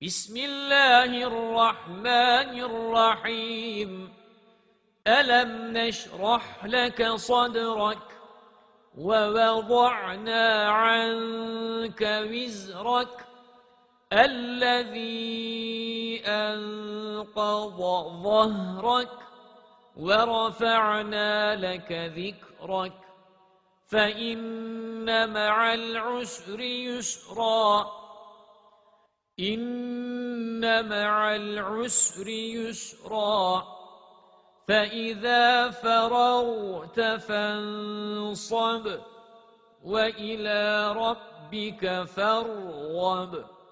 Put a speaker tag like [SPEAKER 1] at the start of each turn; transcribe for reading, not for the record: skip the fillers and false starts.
[SPEAKER 1] بسم الله الرحمن الرحيم ألم نشرح لك صدرك ووضعنا عنك وزرك الذي أنقض ظهرك ورفعنا لك ذكرك فإن مع العسر يسرا إن مع العسر يسرا فإذا فرغت فانصب وإلى ربك فارغب